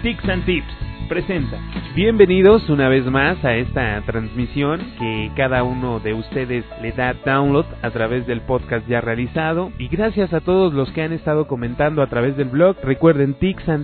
Tics and Tips presenta. Bienvenidos una vez más a esta transmisión que cada uno de ustedes le da download a través del podcast ya realizado, y gracias a todos los que han estado comentando a través del blog. Recuerden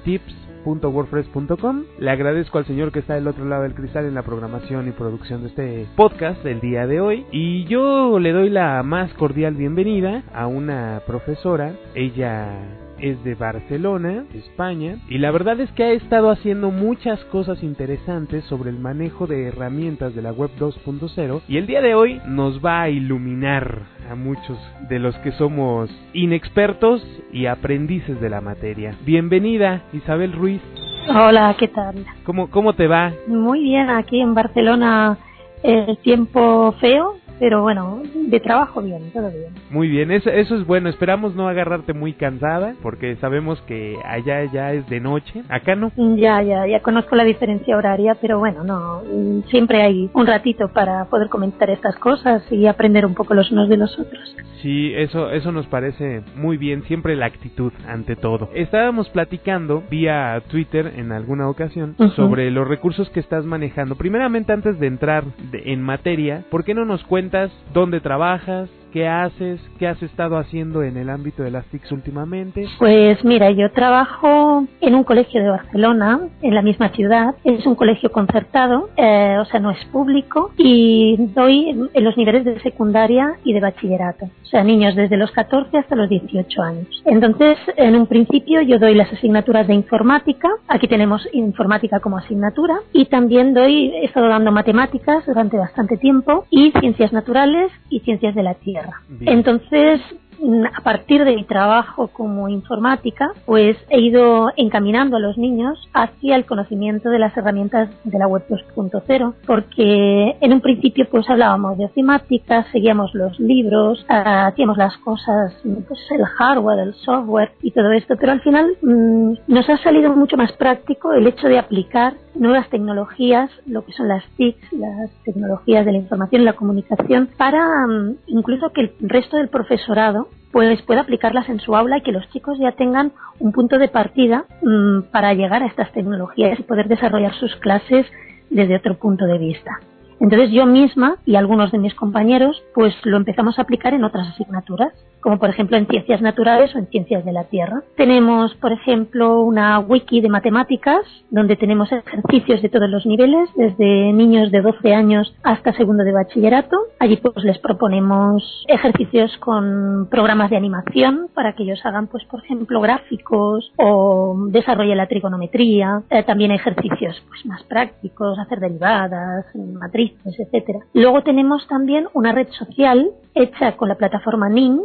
ticsandtips.wordpress.com. Le agradezco al señor que está del otro lado del cristal en la programación y producción de este podcast del día de hoy, y yo le doy la más cordial bienvenida a una profesora. Ella es de Barcelona, España, y la verdad es que ha estado haciendo muchas cosas interesantes sobre el manejo de herramientas de la web 2.0, y el día de hoy nos va a iluminar a muchos de los que somos inexpertos y aprendices de la materia. Bienvenida, Isabel Ruiz. Hola, ¿qué tal? ¿Cómo te va? Muy bien, aquí en Barcelona el tiempo feo, pero bueno, de trabajo bien, todo bien. Muy bien, eso es bueno. Esperamos no agarrarte muy cansada, porque sabemos que allá ya es de noche, acá no. Ya conozco la diferencia horaria, pero bueno, no, siempre hay un ratito para poder comentar estas cosas y aprender un poco los unos de los otros. Sí, eso nos parece muy bien, siempre la actitud ante todo. Estábamos platicando vía Twitter en alguna ocasión sobre los recursos que estás manejando. Primeramente, antes de entrar en materia, ¿por qué no nos cuentas dónde trabajas? ¿Qué haces? ¿Qué has estado haciendo en el ámbito de las TICs últimamente? Pues mira, yo trabajo en un colegio de Barcelona, en la misma ciudad. Es un colegio concertado, o sea, no es público, y doy en los niveles de secundaria y de bachillerato. O sea, niños desde los 14 hasta los 18 años. Entonces, en un principio yo doy las asignaturas de informática. Aquí tenemos informática como asignatura, y también he estado dando matemáticas durante bastante tiempo, y ciencias naturales y ciencias de la tierra. Bien. Entonces, a partir de mi trabajo como informática, pues he ido encaminando a los niños hacia el conocimiento de las herramientas de la web 2.0, porque en un principio pues hablábamos de ofimática, seguíamos los libros, hacíamos las cosas, pues el hardware, el software y todo esto, pero al final nos ha salido mucho más práctico el hecho de aplicar nuevas tecnologías, lo que son las TICs, las tecnologías de la información y la comunicación, para incluso que el resto del profesorado pues pueda aplicarlas en su aula y que los chicos ya tengan un punto de partida para llegar a estas tecnologías y poder desarrollar sus clases desde otro punto de vista. Entonces yo misma y algunos de mis compañeros pues lo empezamos a aplicar en otras asignaturas, como por ejemplo en ciencias naturales o en ciencias de la tierra. Tenemos, por ejemplo, una wiki de matemáticas donde tenemos ejercicios de todos los niveles, desde niños de 12 años hasta segundo de bachillerato. Allí pues les proponemos ejercicios con programas de animación para que ellos hagan, pues por ejemplo, gráficos o desarrollen la trigonometría. También ejercicios pues más prácticos, hacer derivadas, matrices, etcétera. Luego tenemos también una red social hecha con la plataforma NIN,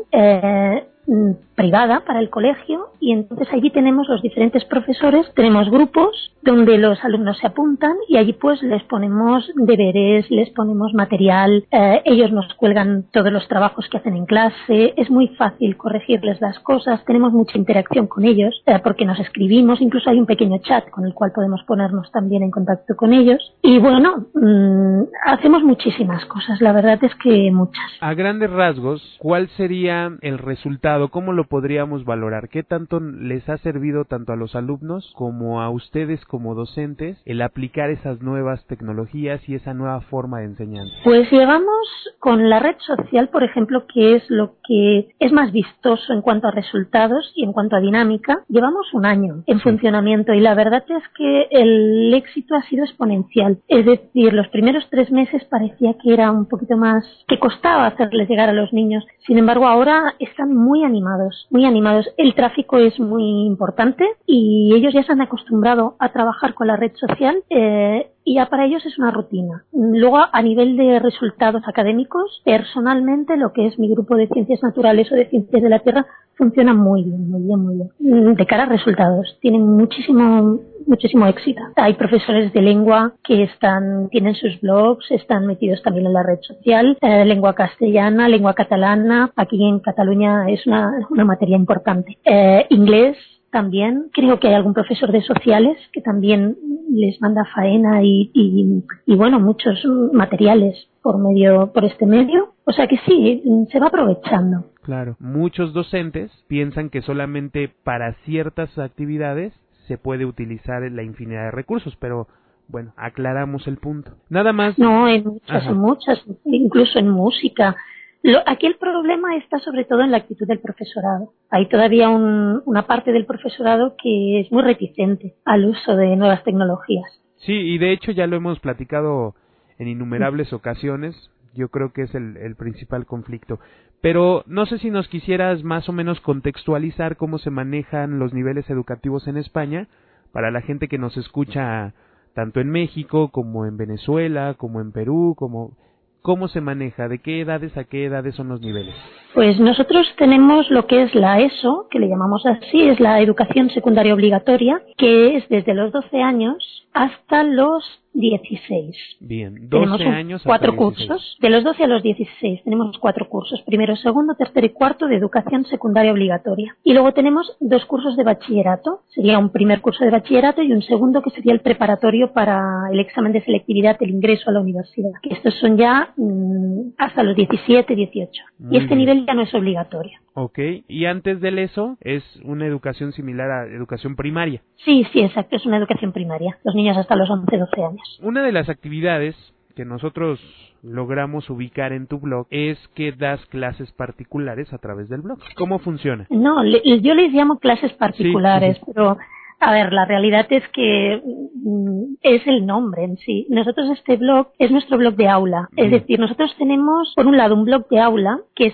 privada para el colegio, y entonces allí tenemos los diferentes profesores, tenemos grupos donde los alumnos se apuntan y allí pues les ponemos deberes, les ponemos material, ellos nos cuelgan todos los trabajos que hacen en clase, es muy fácil corregirles las cosas, tenemos mucha interacción con ellos porque nos escribimos, incluso hay un pequeño chat con el cual podemos ponernos también en contacto con ellos, y bueno, hacemos muchísimas cosas, la verdad es que muchas. A grandes rasgos, ¿cuál sería el resultado? ¿Cómo lo podríamos valorar? ¿Qué tanto les ha servido tanto a los alumnos como a ustedes como docentes el aplicar esas nuevas tecnologías y esa nueva forma de enseñanza? Pues llevamos con la red social, por ejemplo, que es lo que es más vistoso en cuanto a resultados y en cuanto a dinámica, llevamos un año en funcionamiento, y la verdad es que el éxito ha sido exponencial. Es decir, los primeros 3 meses parecía que era un poquito más, que costaba hacerles llegar a los niños. Sin embargo, ahora están muy animados. El tráfico es muy importante y ellos ya se han acostumbrado a trabajar con la red social y ya para ellos es una rutina. Luego, a nivel de resultados académicos, personalmente lo que es mi grupo de ciencias naturales o de ciencias de la tierra funciona muy bien. De cara a resultados, tienen muchísimo éxito. Hay profesores de lengua que tienen sus blogs, están metidos también en la red social, lengua castellana, lengua catalana, aquí en Cataluña es una materia importante. Inglés también, creo que hay algún profesor de sociales que también les manda faena y bueno, muchos materiales por este medio. O sea que sí, se va aprovechando. Claro, muchos docentes piensan que solamente para ciertas actividades se puede utilizar la infinidad de recursos, pero bueno, aclaramos el punto. Nada más. No, hay muchas, incluso en música. Aquí el problema está sobre todo en la actitud del profesorado. Hay todavía una parte del profesorado que es muy reticente al uso de nuevas tecnologías. Sí, y de hecho ya lo hemos platicado en innumerables ocasiones. Yo creo que es el principal conflicto. Pero no sé si nos quisieras más o menos contextualizar cómo se manejan los niveles educativos en España para la gente que nos escucha tanto en México como en Venezuela, como en Perú, ¿cómo se maneja? ¿De qué edades a qué edades son los niveles? Pues nosotros tenemos lo que es la ESO, que le llamamos así, es la educación secundaria obligatoria, que es desde los 12 años hasta los 16. Bien, 12 tenemos años hasta 4 16. cursos. De los 12 a los 16 tenemos 4 cursos. Primero, segundo, tercero y cuarto de educación secundaria obligatoria. Y luego tenemos 2 cursos de bachillerato. Sería un primer curso de bachillerato y un segundo que sería el preparatorio para el examen de selectividad, el ingreso a la universidad. Que estos son ya hasta los 17, 18. Muy y este bien. nivel ya no es obligatorio. Ok, y antes del ESO es una educación similar a educación primaria. Sí, exacto, es una educación primaria. Los niños hasta los 11, 12 años. Una de las actividades que nosotros logramos ubicar en tu blog es que das clases particulares a través del blog. ¿Cómo funciona? No, yo les llamo clases particulares, Sí. pero a ver, la realidad es que es el nombre en sí. Nosotros este blog es nuestro blog de aula. Es decir, nosotros tenemos, por un lado, un blog de aula, que es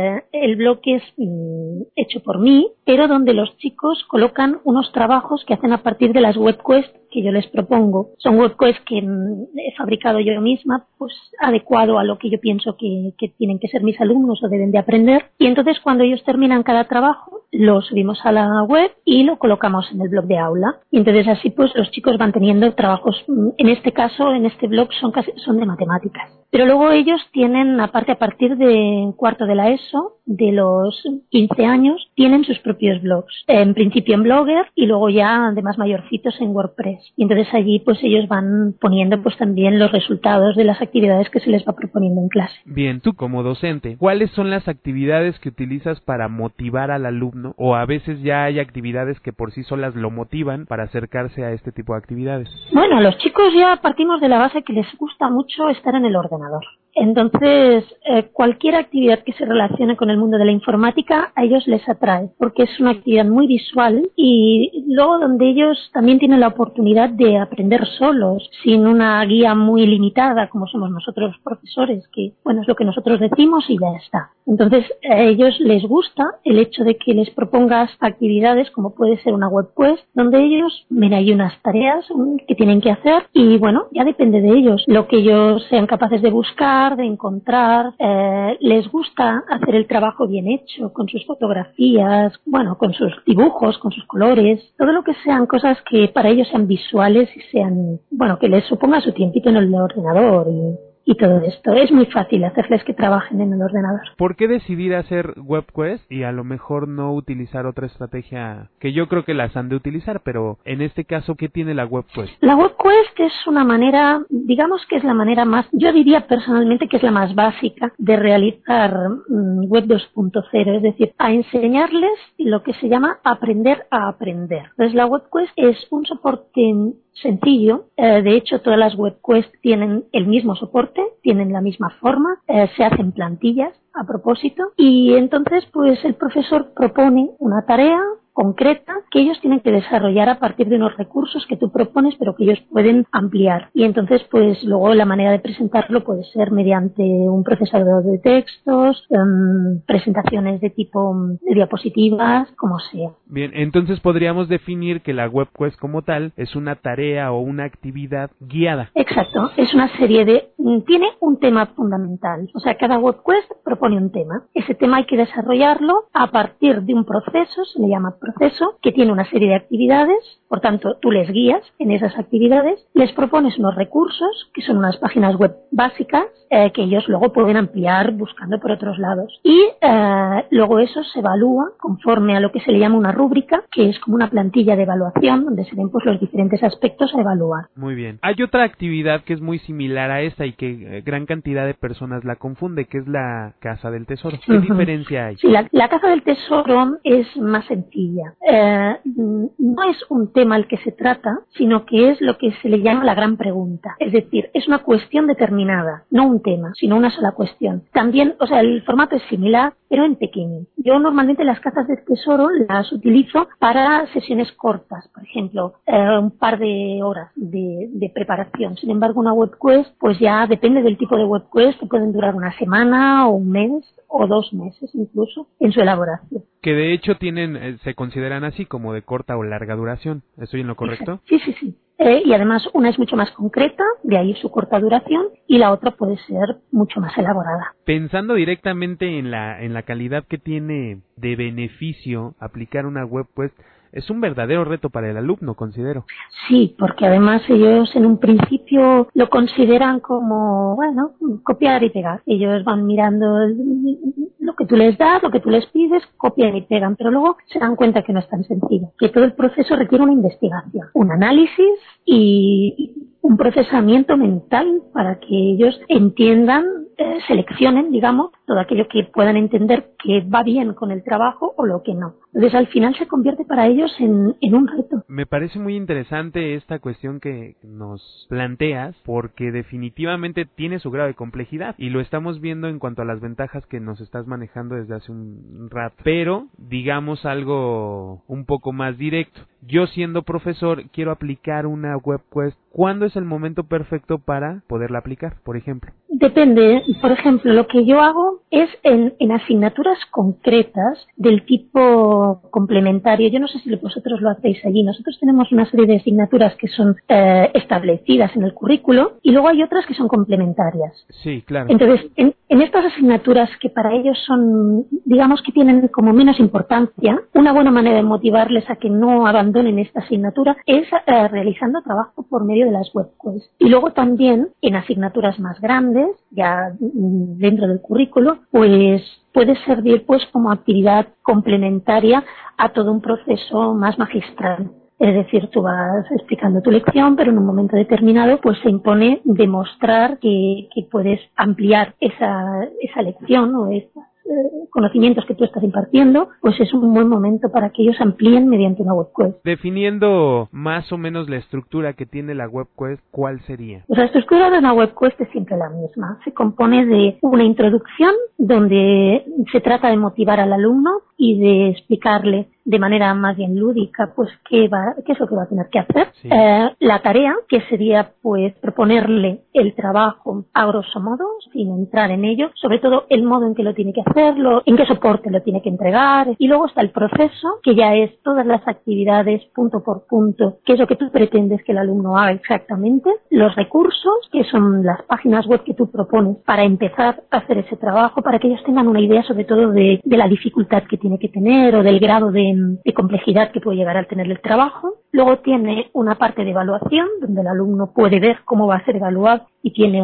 el blog que es hecho por mí, pero donde los chicos colocan unos trabajos que hacen a partir de las webquests que yo les propongo. Son webquests que he fabricado yo misma, pues adecuado a lo que yo pienso que tienen que ser mis alumnos o deben de aprender. Y entonces cuando ellos terminan cada trabajo, lo subimos a la web y lo colocamos en el blog de aula. Y entonces así pues los chicos van teniendo trabajos, en este caso, en este blog son de matemáticas. Pero luego ellos tienen, aparte a partir de cuarto de la ESO, de los 15 años, tienen sus propios blogs. En principio en Blogger y luego ya de más mayorcitos en WordPress. Y entonces allí pues ellos van poniendo pues también los resultados de las actividades que se les va proponiendo en clase. Bien, tú como docente, ¿cuáles son las actividades que utilizas para motivar al alumno? O a veces ya hay actividades que por sí solas lo motivan para acercarse a este tipo de actividades. Bueno, a los chicos ya partimos de la base que les gusta mucho estar en el ordenador. Entonces, cualquier actividad que se relacione con el mundo de la informática a ellos les atrae, porque es una actividad muy visual y luego donde ellos también tienen la oportunidad de aprender solos, sin una guía muy limitada como somos nosotros los profesores, que bueno, es lo que nosotros decimos y ya está. Entonces, a ellos les gusta el hecho de que les propongas actividades como puede ser una webquest, donde ellos, mira, hay unas tareas que tienen que hacer y bueno, ya depende de ellos, lo que ellos sean capaces de buscar, de encontrar, les gusta hacer el trabajo bien hecho, con sus fotografías, bueno, con sus dibujos, con sus colores, todo lo que sean cosas que para ellos sean visuales y sean, bueno, que les suponga su tiempito en el ordenador y todo esto. Es muy fácil hacerles que trabajen en el ordenador. ¿Por qué decidir hacer webquest y a lo mejor no utilizar otra estrategia que yo creo que las han de utilizar, pero en este caso, ¿qué tiene la webquest? La webquest es una manera, digamos que es la manera más, yo diría personalmente que es la más básica de realizar web 2.0, es decir, a enseñarles lo que se llama aprender a aprender. Entonces la webquest es un soporte sencillo, de hecho todas las webquests tienen el mismo soporte, tienen la misma forma, se hacen plantillas a propósito y entonces pues el profesor propone una tarea concreta que ellos tienen que desarrollar a partir de unos recursos que tú propones pero que ellos pueden ampliar y entonces pues luego la manera de presentarlo puede ser mediante un procesador de textos, presentaciones de tipo de diapositivas, como sea. Bien, entonces podríamos definir que la webquest como tal es una tarea o una actividad guiada. Exacto, es una serie tiene un tema fundamental, o sea, cada webquest propone un tema. Ese tema hay que desarrollarlo a partir de un proceso, se le llama proceso, que tiene una serie de actividades, por tanto, tú les guías en esas actividades, les propones unos recursos, que son unas páginas web básicas, que ellos luego pueden ampliar buscando por otros lados. Y luego eso se evalúa conforme a lo que se le llama una rúbrica, que es como una plantilla de evaluación, donde se ven pues los diferentes aspectos a evaluar. Muy bien. Hay otra actividad que es muy similar a esta y que gran cantidad de personas la confunde, que es la Casa del Tesoro. ¿Qué diferencia hay? Sí, la Casa del Tesoro es más sencilla. No es un tema al que se trata, sino que es lo que se le llama la gran pregunta. Es decir, es una cuestión determinada, no un tema, sino una sola cuestión. También, o sea, el formato es similar, pero en pequeño. Yo normalmente las Casas del Tesoro las utilizo para sesiones cortas, por ejemplo, un par de horas de preparación. Sin embargo, una webquest, pues ya depende del tipo de webquest, que pueden durar una semana o un mes o 2 meses incluso en su elaboración. Que de hecho se consideran así como de corta o larga duración. ¿Estoy en lo correcto? Exacto. Sí. Y además una es mucho más concreta, de ahí su corta duración, y la otra puede ser mucho más elaborada. Pensando directamente en la calidad que tiene de beneficio aplicar una webquest, es un verdadero reto para el alumno, considero. Sí, porque además ellos en un principio lo consideran como, bueno, copiar y pegar. Ellos van mirando lo que tú les das, lo que tú les pides, copian y pegan, pero luego se dan cuenta que no es tan sencillo, que todo el proceso requiere una investigación, un análisis y un procesamiento mental para que ellos entiendan, seleccionen, digamos, todo aquello que puedan entender que va bien con el trabajo o lo que no. Entonces al final se convierte para ellos en un reto. Me parece muy interesante esta cuestión que nos planteas, porque definitivamente tiene su grado de complejidad y lo estamos viendo en cuanto a las ventajas que nos estás manejando desde hace un rato. Pero digamos algo un poco más directo. Yo siendo profesor quiero aplicar una webquest. ¿Cuándo es el momento perfecto para poderla aplicar, por ejemplo? Depende. Por ejemplo, lo que yo hago es en asignaturas concretas del tipo complementario. Yo no sé si vosotros lo hacéis allí. Nosotros tenemos una serie de asignaturas que son establecidas en el currículo y luego hay otras que son complementarias. Sí, claro. Entonces, en estas asignaturas que para ellos son, digamos que tienen como menos importancia, una buena manera de motivarles a que no abandonen esta asignatura es realizando trabajo por medio de las webquests. Y luego también en asignaturas más grandes, ya dentro del currículo, pues puede servir pues como actividad complementaria a todo un proceso más magistral. Es decir, tú vas explicando tu lección, pero en un momento determinado pues se impone demostrar que puedes ampliar esa lección o esos conocimientos que tú estás impartiendo, pues es un buen momento para que ellos amplíen mediante una webquest. Definiendo más o menos la estructura que tiene la webquest, ¿cuál sería? Pues la estructura de una webquest es siempre la misma. Se compone de una introducción donde se trata de motivar al alumno y de explicarle de manera más bien lúdica pues qué es lo que va a tener que hacer. Sí. La tarea, que sería pues proponerle el trabajo a grosso modo, sin entrar en ello, sobre todo el modo en que lo tiene que hacerlo, en qué soporte lo tiene que entregar, y luego está el proceso, que ya es todas las actividades punto por punto, qué es lo que tú pretendes que el alumno haga exactamente, los recursos, que son las páginas web que tú propones para empezar a hacer ese trabajo, para que ellos tengan una idea sobre todo de la dificultad que tiene que tener o del grado de complejidad que puede llegar al tener el trabajo. Luego tiene una parte de evaluación donde el alumno puede ver cómo va a ser evaluado y tiene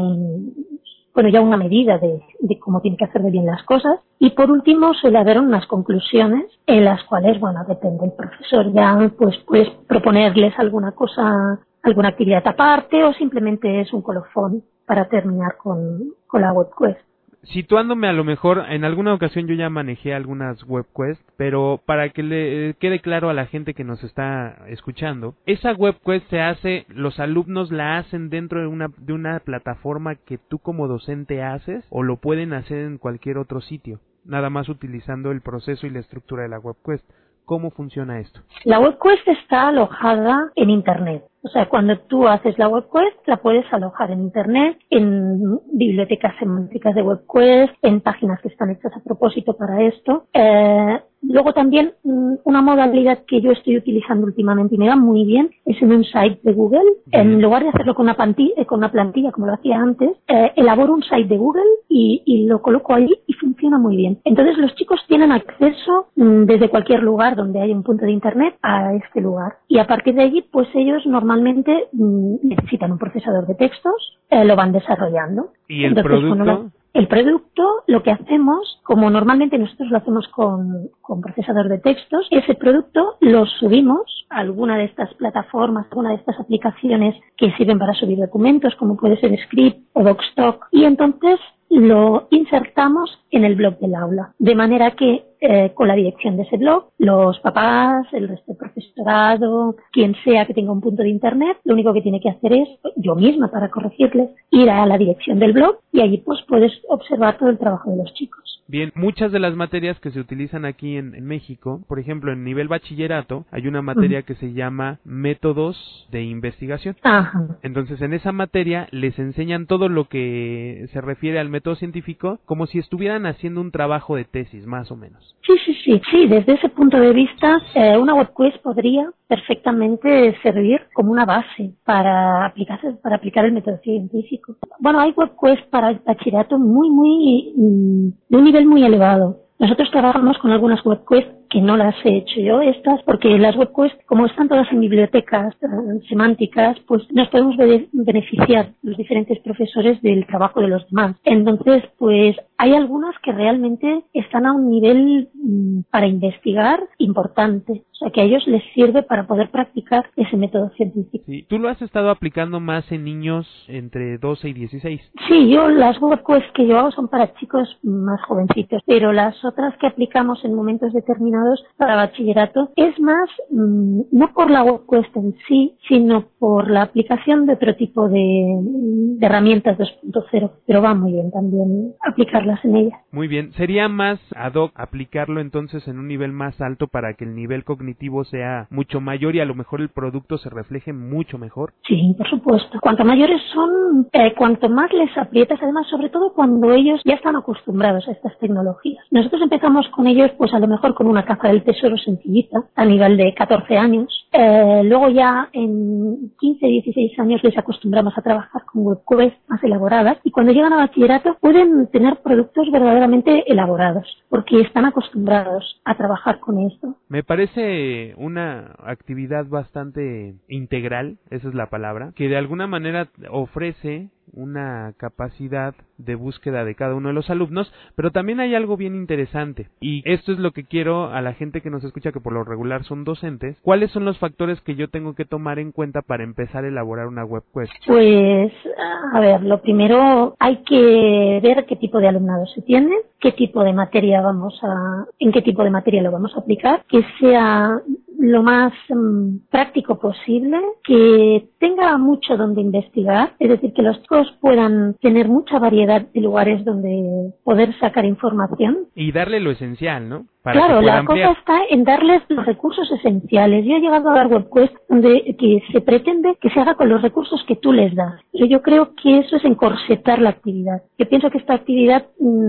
ya una medida de cómo tiene que hacer de bien las cosas. Y por último suele haber unas conclusiones en las cuales, depende del profesor, ya pues puedes proponerles alguna cosa, alguna actividad aparte o simplemente es un colofón para terminar con la webquest. Situándome a lo mejor, en alguna ocasión yo ya manejé algunas webquests, pero para que le quede claro a la gente que nos está escuchando, esa webquest los alumnos la hacen dentro de una plataforma que tú como docente haces, o lo pueden hacer en cualquier otro sitio, nada más utilizando el proceso y la estructura de la webquest. ¿Cómo funciona esto? La webquest está alojada en Internet. O sea, cuando tú haces la webquest, la puedes alojar en Internet, en bibliotecas semánticas de webquest, en páginas que están hechas a propósito para esto. Luego también una modalidad que yo estoy utilizando últimamente y me va muy bien es en un site de Google. En lugar de hacerlo con una plantilla como lo hacía antes, elaboro un site de Google y lo coloco allí y funciona muy bien. Entonces los chicos tienen acceso desde cualquier lugar donde hay un punto de Internet a este lugar. Y a partir de allí, pues ellos normalmente necesitan un procesador de textos, lo van desarrollando. ¿Y el producto? El producto, lo que hacemos, como normalmente nosotros lo hacemos con procesador de textos, ese producto lo subimos a alguna de estas plataformas, alguna de estas aplicaciones que sirven para subir documentos, como puede ser Script o Docstalk, y entonces lo insertamos en el blog del aula, de manera que con la dirección de ese blog, los papás, el resto del profesorado, quien sea que tenga un punto de internet, lo único que tiene que hacer es, yo misma para corregirles, ir a la dirección del blog y allí pues puedes observar todo el trabajo de los chicos. Bien, muchas de las materias que se utilizan aquí en México, por ejemplo, en nivel bachillerato, hay una materia que se llama métodos de investigación. Ajá. Entonces, en esa materia les enseñan todo lo que se refiere al método científico como si estuvieran haciendo un trabajo de tesis, más o menos. Sí, desde ese punto de vista, una web quiz podría perfectamente servir como una base para aplicar el método científico. Bueno, hay web quiz para el bachillerato de un nivel muy elevado. Nosotros trabajamos con algunas web quiz que no las he hecho yo estas, porque las web quiz, como están todas en bibliotecas semánticas, pues nos podemos beneficiar los diferentes profesores del trabajo de los demás. Entonces, pues hay algunas que realmente están a un nivel para investigar importante. O sea, que a ellos les sirve para poder practicar ese método científico. Sí, ¿tú lo has estado aplicando más en niños entre 12 y 16? Sí, las web quiz que yo hago son para chicos más jovencitos, pero las otras que aplicamos en momentos determinados para bachillerato es más, no por la web quiz en sí, sino por la aplicación de otro tipo de herramientas 2.0, pero va muy bien también aplicarlas en ellas. Muy bien, ¿sería más ad hoc aplicarlo entonces en un nivel más alto para que el nivel cognitivo sea mucho mayor y a lo mejor el producto se refleje mucho mejor? Sí, por supuesto. Cuanto mayores son, cuanto más les aprietas, además, sobre todo cuando ellos ya están acostumbrados a estas tecnologías. Nosotros empezamos con ellos, pues a lo mejor con una caja del tesoro sencillita, a nivel de 14 años. Luego ya en 15, 16 años les acostumbramos a trabajar con web quiz más elaboradas, y cuando llegan a bachillerato pueden tener productos verdaderamente elaborados, porque están acostumbrados a trabajar con esto. Me parece una actividad bastante integral, esa es la palabra, que de alguna manera ofrece una capacidad de búsqueda de cada uno de los alumnos, pero también hay algo bien interesante, y esto es lo que quiero a la gente que nos escucha, que por lo regular son docentes. ¿Cuáles son los factores que yo tengo que tomar en cuenta para empezar a elaborar una web quiz? Pues, a ver, lo primero hay que ver qué tipo de alumnado se tiene, qué tipo de materia en qué tipo de materia lo vamos a aplicar, que sea lo más práctico posible, que tenga mucho donde investigar, es decir, que los chicos puedan tener mucha variedad de lugares donde poder sacar información. Y darle lo esencial, ¿no? Para claro, que la ampliar. cosa está en darles los recursos esenciales. Yo he llegado a dar web quiz donde que se pretende que se haga con los recursos que tú les das. Pero yo creo que eso es encorsetar la actividad. Yo pienso que esta actividad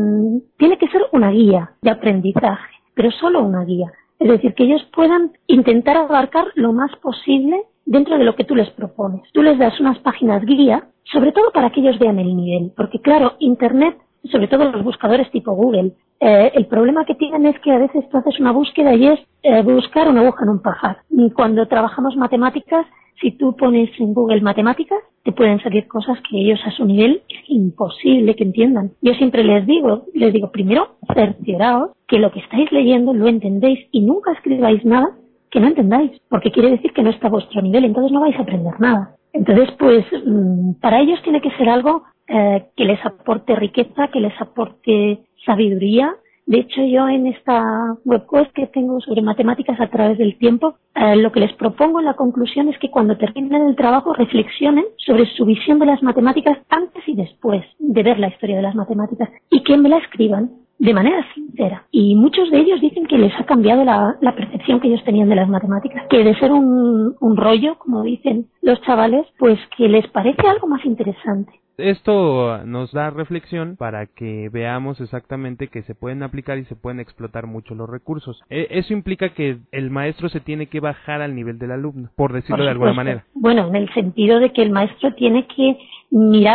tiene que ser una guía de aprendizaje, pero solo una guía. Es decir, que ellos puedan intentar abarcar lo más posible dentro de lo que tú les propones. Tú les das unas páginas guía, sobre todo para que ellos vean el nivel. Porque claro, Internet, sobre todo los buscadores tipo Google, el problema que tienen es que a veces tú haces una búsqueda y es buscar una aguja en un pajar. Y cuando trabajamos matemáticas, si tú pones en Google matemáticas, te pueden salir cosas que ellos a su nivel es imposible que entiendan. Yo siempre les digo, primero, cercioraos que lo que estáis leyendo lo entendéis y nunca escribáis nada que no entendáis, porque quiere decir que no está a vuestro nivel, entonces no vais a aprender nada. Entonces, pues, para ellos tiene que ser algo que les aporte riqueza, que les aporte sabiduría. De hecho, yo en esta web quiz que tengo sobre matemáticas a través del tiempo, lo que les propongo en la conclusión es que cuando terminen el trabajo reflexionen sobre su visión de las matemáticas antes y después de ver la historia de las matemáticas y que me la escriban de manera sincera. Y muchos de ellos dicen que les ha cambiado la percepción que ellos tenían de las matemáticas, que de ser un rollo, como dicen los chavales, pues que les parece algo más interesante. Esto nos da reflexión para que veamos exactamente que se pueden aplicar y se pueden explotar mucho los recursos. Eso implica que el maestro se tiene que bajar al nivel del alumno, por decirlo de alguna manera. Bueno, en el sentido de que el maestro tiene que mirar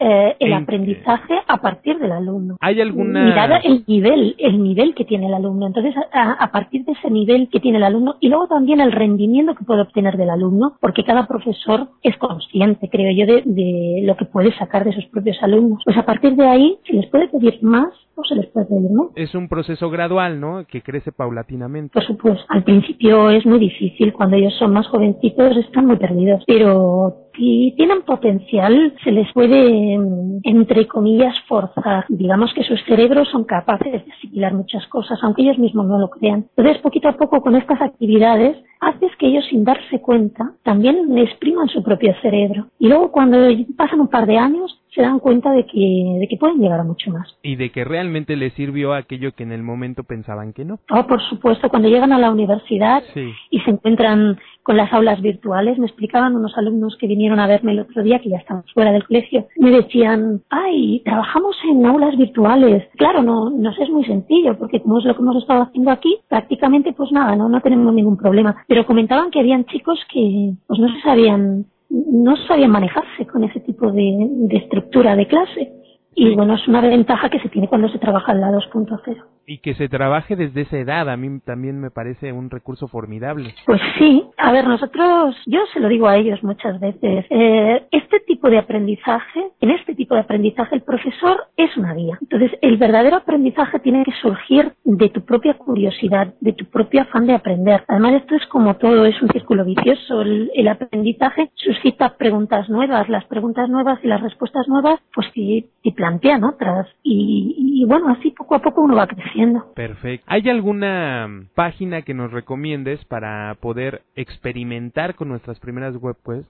el aprendizaje a partir del alumno. ¿Hay alguna... Mirar el nivel que tiene el alumno. Entonces, a partir de ese nivel que tiene el alumno, y luego también el rendimiento que puede obtener del alumno, porque cada profesor es consciente, creo yo, de lo que puede sacar de sus propios alumnos. Pues a partir de ahí, se les puede pedir más o se les puede pedir menos. Es un proceso gradual, ¿no? Que crece paulatinamente. Por supuesto, al principio es muy difícil, cuando ellos son más jovencitos están muy perdidos, pero si tienen potencial se les puede, entre comillas, forzar. Digamos que sus cerebros son capaces de asimilar muchas cosas, aunque ellos mismos no lo crean. Entonces, poquito a poco, con estas actividades, haces que ellos, sin darse cuenta, también expriman su propio cerebro. Y luego, cuando pasan un par de años, se dan cuenta de que pueden llegar a mucho más. Y de que realmente les sirvió aquello que en el momento pensaban que no. Oh, por supuesto, cuando llegan a la universidad y se encuentran con las aulas virtuales, me explicaban unos alumnos que vinieron a verme el otro día, que ya estaban fuera del colegio, me decían, ay, trabajamos en aulas virtuales. Claro, nos es muy sencillo, porque como es lo que hemos estado haciendo aquí, prácticamente pues nada, no tenemos ningún problema. Pero comentaban que habían chicos que pues no sabían manejarse con ese tipo de estructura de clase. Y bueno, es una ventaja que se tiene cuando se trabaja en la 2.0. Y que se trabaje desde esa edad, a mí también me parece un recurso formidable. Pues sí, a ver, yo se lo digo a ellos muchas veces, en este tipo de aprendizaje el profesor es una guía. Entonces, el verdadero aprendizaje tiene que surgir de tu propia curiosidad, de tu propio afán de aprender. Además, esto es como todo, es un círculo vicioso. El aprendizaje suscita preguntas nuevas, las preguntas nuevas y las respuestas nuevas, pues te plantean otras. Y bueno, así poco a poco uno va creciendo. Perfecto. ¿Hay alguna página que nos recomiendes para poder experimentar con nuestras primeras webquests?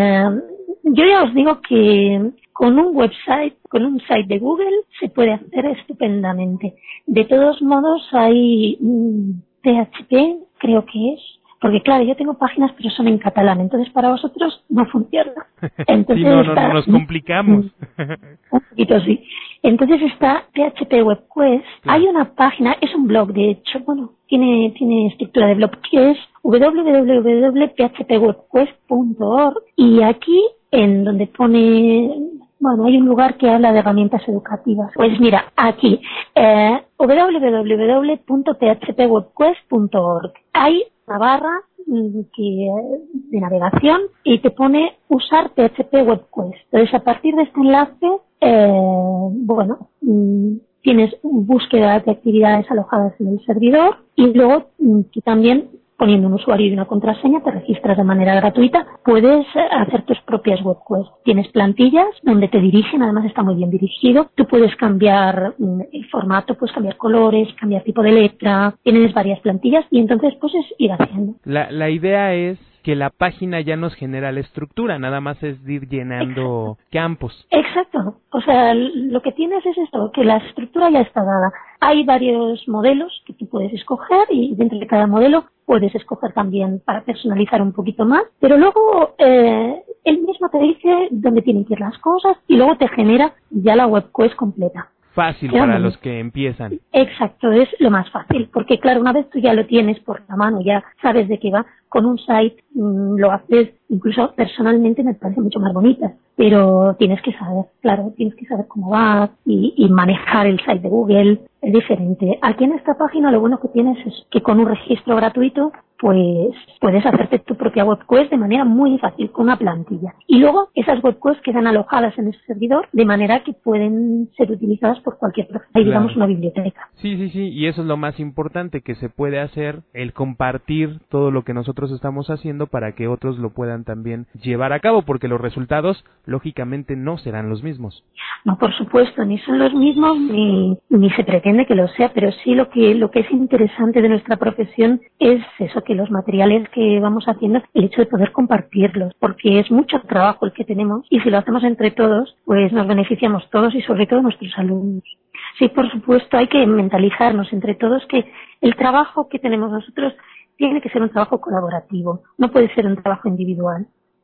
Yo ya os digo que con un site de Google se puede hacer estupendamente. De todos modos, hay PHP, creo que es. Porque claro, yo tengo páginas pero son en catalán, entonces para vosotros no funciona. Entonces sí, no nos complicamos. Un poquito sí. Entonces está PHP WebQuest. Hay una página, es un blog de hecho, bueno, tiene estructura de blog, que es www.phpwebquest.org, y aquí en donde pone, bueno, hay un lugar que habla de herramientas educativas. Pues mira, aquí, www.phpwebquest.org. Hay una barra de navegación y te pone usar PHP WebQuest. Entonces, a partir de este enlace, tienes búsqueda de actividades alojadas en el servidor, y luego tú también, poniendo un usuario y una contraseña, te registras de manera gratuita. Puedes hacer tus propias webquests. Tienes plantillas donde te dirigen, además está muy bien dirigido. Tú puedes cambiar el formato, puedes cambiar colores, cambiar tipo de letra. Tienes varias plantillas y entonces pues es ir haciendo. La idea es que la página ya nos genera la estructura, nada más es ir llenando campos. Exacto. O sea, lo que tienes es esto, que la estructura ya está dada. Hay varios modelos que tú puedes escoger y dentro de cada modelo puedes escoger también para personalizar un poquito más, pero luego él mismo te dice dónde tienen que ir las cosas y luego te genera ya la webquest completa. Fácil para los que empiezan. Exacto, es lo más fácil, porque claro, una vez tú ya lo tienes por la mano, ya sabes de qué va, con un site lo haces, incluso personalmente me parece mucho más bonita, pero tienes que saber, claro, tienes que saber cómo va y manejar el site de Google, es diferente. Aquí en esta página lo bueno que tienes es que con un registro gratuito pues puedes hacerte tu propia webquest de manera muy fácil, con una plantilla. Y luego esas webquests quedan alojadas en ese servidor de manera que pueden ser utilizadas por cualquier profesor. Ahí digamos una biblioteca. Sí, y eso es lo más importante, que se puede hacer, el compartir todo lo que nosotros estamos haciendo para que otros lo puedan también llevar a cabo, porque los resultados lógicamente no serán los mismos. No, por supuesto, ni son los mismos ni se pretende que lo sea, pero sí lo que es interesante de nuestra profesión es eso, que los materiales que vamos haciendo, el hecho de poder compartirlos, porque es mucho trabajo el que tenemos y si lo hacemos entre todos, pues nos beneficiamos todos y sobre todo nuestros alumnos. Sí, por supuesto, hay que mentalizarnos entre todos que el trabajo que tenemos nosotros tiene que ser un trabajo colaborativo, no puede ser un trabajo individual,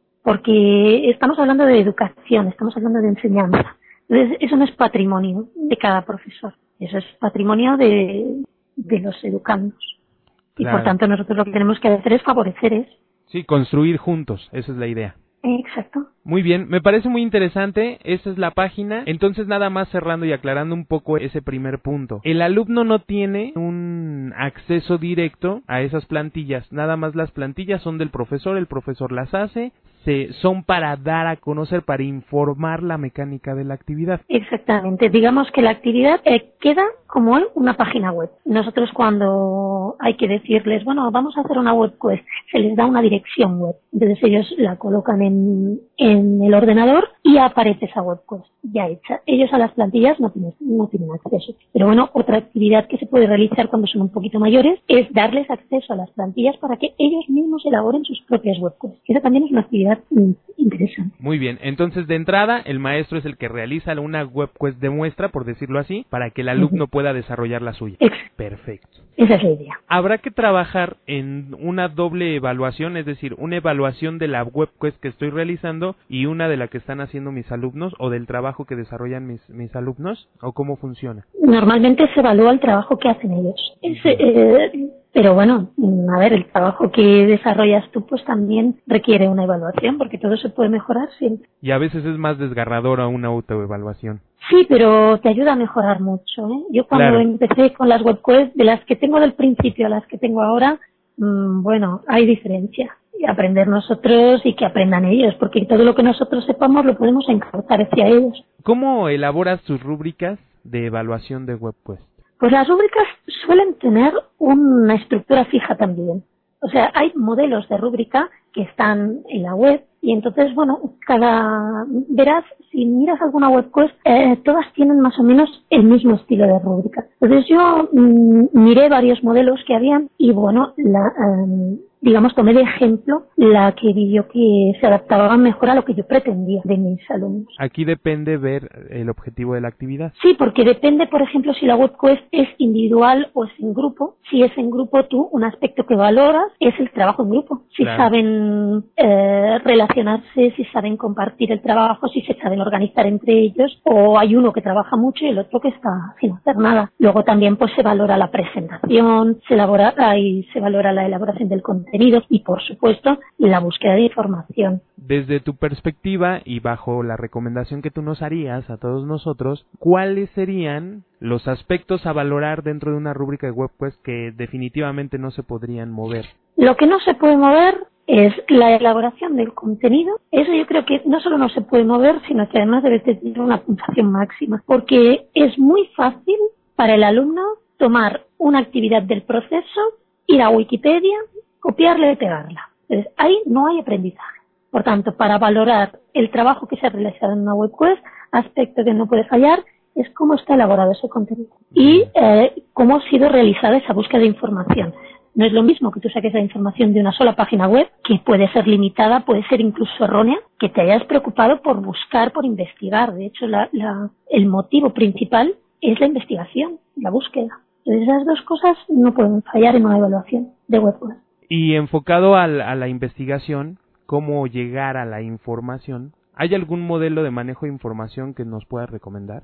porque estamos hablando de educación, estamos hablando de enseñanza. Entonces, eso no es patrimonio de cada profesor, eso es patrimonio de los educandos. Claro. Y por tanto nosotros lo que tenemos que hacer es favorecer eso. Sí, construir juntos, esa es la idea. Exacto. Muy bien, me parece muy interesante, esa es la página. Entonces, nada más cerrando y aclarando un poco ese primer punto. El alumno no tiene un acceso directo a esas plantillas, nada más las plantillas son del profesor, el profesor las hace, son para dar a conocer, para informar la mecánica de la actividad. Exactamente, digamos que la actividad queda como una página web. Nosotros cuando hay que decirles, bueno, vamos a hacer una web quest, se les da una dirección web. Entonces ellos la colocan en el ordenador y aparece esa web quest ya hecha. Ellos a las plantillas no tienen acceso. Pero bueno, otra actividad que se puede realizar cuando son un poquito mayores es darles acceso a las plantillas para que ellos mismos elaboren sus propias web quests. Esa también es una actividad interesante. Muy bien, entonces de entrada el maestro es el que realiza una web quest de muestra, por decirlo así, para que el alumno pueda desarrollar la suya. Exacto. Perfecto. Esa es la idea. Habrá que trabajar en una doble evaluación, es decir, una evaluación de la web quest que estoy realizando y una de la que están haciendo mis alumnos o del trabajo que desarrollan mis alumnos, ¿o cómo funciona? Normalmente se evalúa el trabajo que hacen ellos. Pero bueno, a ver, el trabajo que desarrollas tú pues también requiere una evaluación porque todo se puede mejorar siempre. Y a veces es más desgarradora una autoevaluación. Sí, pero te ayuda a mejorar mucho, ¿eh? Yo cuando empecé con las web quests, de las que tengo del principio a las que tengo ahora, bueno, hay diferencia. Y aprender nosotros y que aprendan ellos, porque todo lo que nosotros sepamos lo podemos encauzar hacia ellos. ¿Cómo elaboras tus rúbricas de evaluación de web quest? Pues las rúbricas suelen tener una estructura fija también. O sea, hay modelos de rúbrica que están en la web y entonces, bueno, verás, si miras alguna web quest, todas tienen más o menos el mismo estilo de rúbrica. Entonces yo miré varios modelos que habían y bueno, digamos, tomé de ejemplo la que vi yo que se adaptaba mejor a lo que yo pretendía de mis alumnos. Aquí depende ver el objetivo de la actividad. Sí, porque depende, por ejemplo, si la web quest es individual o es en grupo. Si es en grupo, tú, un aspecto que valoras es el trabajo en grupo. Si saben relacionarse, si saben compartir el trabajo, si se saben organizar entre ellos, o hay uno que trabaja mucho y el otro que está sin hacer nada. Luego también pues se valora la presentación, se valora la elaboración del contenido y, por supuesto, la búsqueda de información. Desde tu perspectiva y bajo la recomendación que tú nos harías a todos nosotros, ¿cuáles serían los aspectos a valorar dentro de una rúbrica de web quest que definitivamente no se podrían mover? Lo que no se puede mover es la elaboración del contenido. Eso yo creo que no solo no se puede mover, sino que además debe tener una puntuación máxima, porque es muy fácil para el alumno tomar una actividad del proceso, ir a Wikipedia, copiarla y pegarla. Entonces, ahí no hay aprendizaje. Por tanto, para valorar el trabajo que se ha realizado en una web quest, aspecto que no puede fallar es cómo está elaborado ese contenido y cómo ha sido realizada esa búsqueda de información. No es lo mismo que tú saques la información de una sola página web, que puede ser limitada, puede ser incluso errónea, que te hayas preocupado por buscar, por investigar. De hecho, el motivo principal es la investigación, la búsqueda. Entonces, esas dos cosas no pueden fallar en una evaluación de web quest. Y enfocado a la investigación, cómo llegar a la información, ¿hay algún modelo de manejo de información que nos puedas recomendar?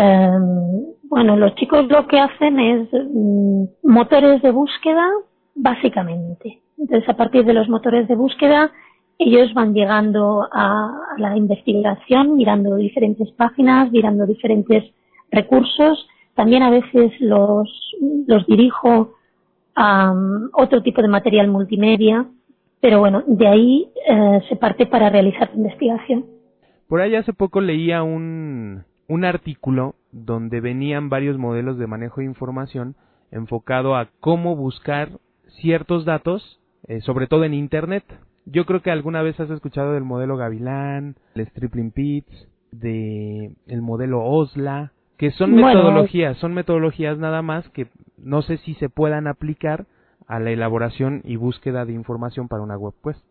Bueno, los chicos lo que hacen es motores de búsqueda, básicamente. Entonces, a partir de los motores de búsqueda, ellos van llegando a la investigación, mirando diferentes páginas, mirando diferentes recursos. También a veces los dirijo a otro tipo de material multimedia, pero bueno, de ahí se parte para realizar investigación. Por ahí hace poco leía un artículo donde venían varios modelos de manejo de información enfocado a cómo buscar ciertos datos, sobre todo en Internet. Yo creo que alguna vez has escuchado del modelo Gavilán, el Stripling Pits, el modelo OSLA, que son metodologías nada más que no sé si se puedan aplicar a la elaboración y búsqueda de información para una web quest.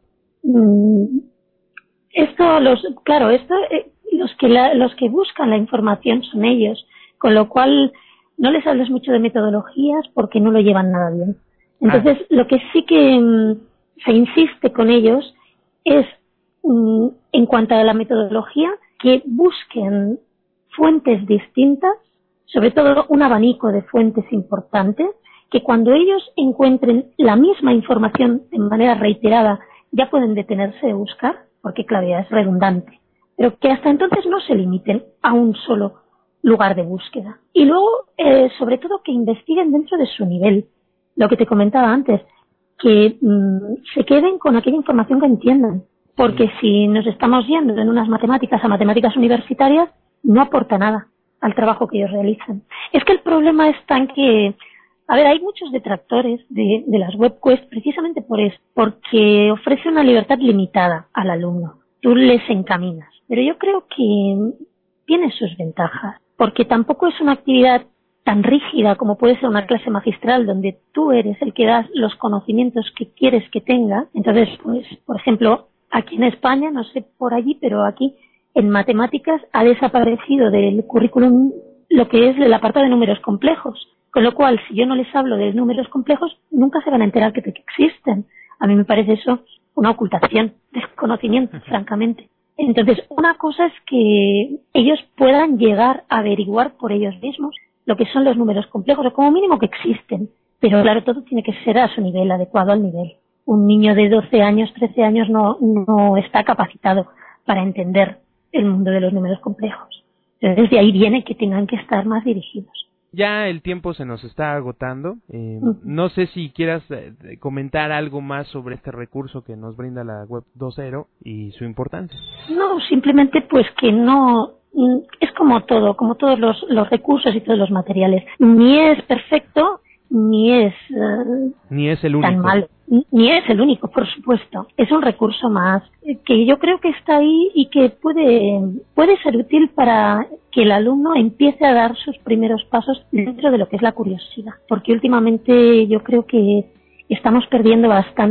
Los que buscan la información son ellos, con lo cual no les hables mucho de metodologías porque no lo llevan nada bien. Entonces, lo que sí que se insiste con ellos es, en cuanto a la metodología, que busquen fuentes distintas, sobre todo un abanico de fuentes importantes, que cuando ellos encuentren la misma información de manera reiterada ya pueden detenerse de buscar, porque claro, ya es redundante, pero que hasta entonces no se limiten a un solo lugar de búsqueda. Y luego, sobre todo, que investiguen dentro de su nivel, lo que te comentaba antes, que se queden con aquella información que entiendan, porque si nos estamos yendo en unas matemáticas a matemáticas universitarias, no aporta nada al trabajo que ellos realizan. Es que el problema está en que, a ver, hay muchos detractores de las WebQuest precisamente por eso, porque ofrece una libertad limitada al alumno. Tú les encaminas, pero yo creo que tiene sus ventajas, porque tampoco es una actividad tan rígida como puede ser una clase magistral donde tú eres el que das los conocimientos que quieres que tenga. Entonces, pues, por ejemplo, aquí en España, no sé por allí, pero aquí en matemáticas ha desaparecido del currículum lo que es el apartado de números complejos. Con lo cual, si yo no les hablo de números complejos, nunca se van a enterar que existen. A mí me parece eso una ocultación de conocimiento, francamente. Entonces, una cosa es que ellos puedan llegar a averiguar por ellos mismos lo que son los números complejos, o como mínimo que existen. Pero claro, todo tiene que ser a su nivel, adecuado al nivel. Un niño de 12 años, 13 años no está capacitado para entender el mundo de los números complejos. Entonces, de ahí viene que tengan que estar más dirigidos. Ya el tiempo se nos está agotando. No sé si quieras comentar algo más sobre este recurso que nos brinda la Web 2.0 y su importancia. No, simplemente pues que no... Es como todo, como todos los recursos y todos los materiales. Ni es perfecto, ni es el único. tan malo. Ni es el único, por supuesto. Es un recurso más que yo creo que está ahí y que puede ser útil para que el alumno empiece a dar sus primeros pasos dentro de lo que es la curiosidad. Porque últimamente yo creo que están perdiendo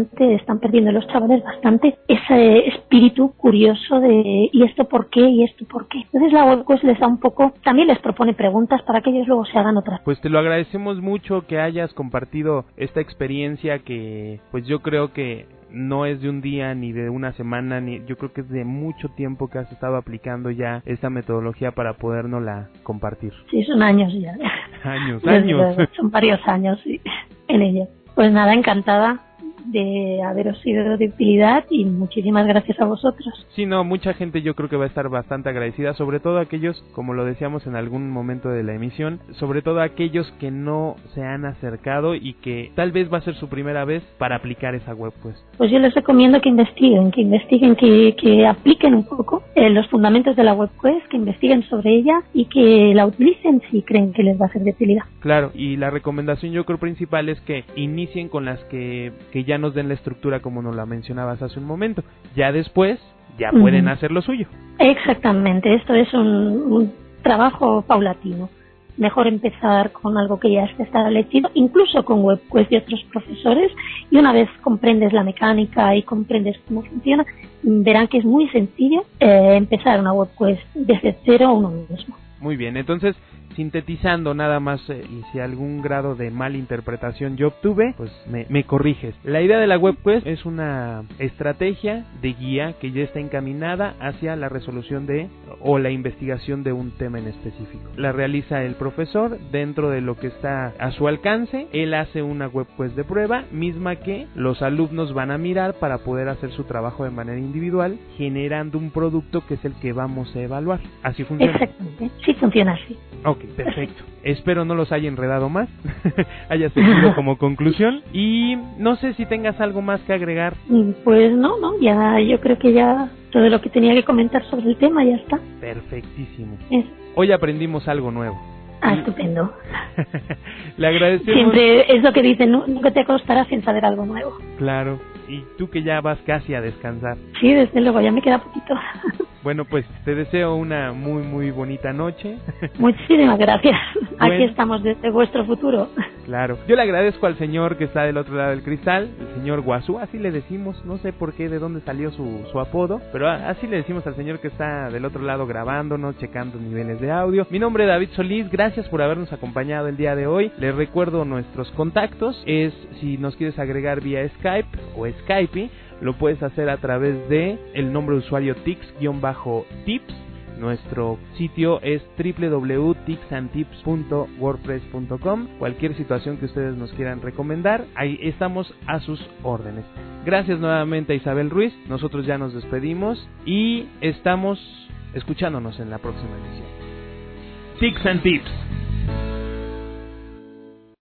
los chavales bastante ese espíritu curioso de ¿y esto por qué? ¿Y esto por qué? Entonces la WebQuest les da un poco, también les propone preguntas para que ellos luego se hagan otras. Pues te lo agradecemos mucho que hayas compartido esta experiencia que pues yo creo que no es de un día ni de una semana, ni yo creo que es de mucho tiempo que has estado aplicando ya esta metodología para podernosla compartir. Sí, son años ya. Años. Son varios años, sí, en ella. Pues nada, encantada de haberos sido de utilidad y muchísimas gracias a vosotros. Sí, no, mucha gente yo creo que va a estar bastante agradecida, sobre todo aquellos, como lo decíamos en algún momento de la emisión, sobre todo aquellos que no se han acercado y que tal vez va a ser su primera vez para aplicar esa WebQuest. Pues yo les recomiendo que investiguen, que apliquen un poco los fundamentos de la WebQuest, que investiguen sobre ella y que la utilicen si creen que les va a ser de utilidad. Claro, y la recomendación yo creo principal es que inicien con las que ya nos den la estructura como nos la mencionabas hace un momento. Ya después, ya pueden hacer lo suyo. Exactamente, esto es un trabajo paulatino. Mejor empezar con algo que ya esté establecido, incluso con WebQuest de otros profesores, y una vez comprendes la mecánica y comprendes cómo funciona, verán que es muy sencillo empezar una WebQuest desde cero uno mismo. Muy bien, entonces, sintetizando nada más, y si algún grado de malinterpretación yo obtuve, pues me corriges. La idea de la WebQuest es una estrategia de guía que ya está encaminada hacia la resolución o la investigación de un tema en específico. La realiza el profesor dentro de lo que está a su alcance. Él hace una WebQuest de prueba, misma que los alumnos van a mirar para poder hacer su trabajo de manera individual, generando un producto que es el que vamos a evaluar. ¿Así funciona? Exactamente, sí funciona así. Ok, perfecto. Espero no los haya enredado más, haya servido como conclusión. Y no sé si tengas algo más que agregar. Pues no, ya yo creo que ya todo lo que tenía que comentar sobre el tema ya está. Perfectísimo. Hoy aprendimos algo nuevo. Estupendo. Le agradecemos. Siempre es lo que dicen, nunca te acostarás sin saber algo nuevo. Claro, y tú que ya vas casi a descansar. Sí, desde luego, ya me queda poquito. Bueno, pues te deseo una muy, muy bonita noche. Muchísimas gracias. Bueno. Aquí estamos desde vuestro futuro. Claro. Yo le agradezco al señor que está del otro lado del cristal, el señor Guazú, así le decimos, no sé por qué, de dónde salió su apodo, pero así le decimos al señor que está del otro lado grabándonos, checando niveles de audio. Mi nombre es David Solís, gracias por habernos acompañado el día de hoy. Les recuerdo nuestros contactos, es si nos quieres agregar vía Skype o Skype, lo puedes hacer a través de el nombre de usuario tics-tips. Nuestro sitio es www.ticsandtips.wordpress.com. Cualquier situación que ustedes nos quieran recomendar, ahí estamos a sus órdenes. Gracias nuevamente a Isabel Ruiz. Nosotros ya nos despedimos y estamos escuchándonos en la próxima edición. Tics and Tips.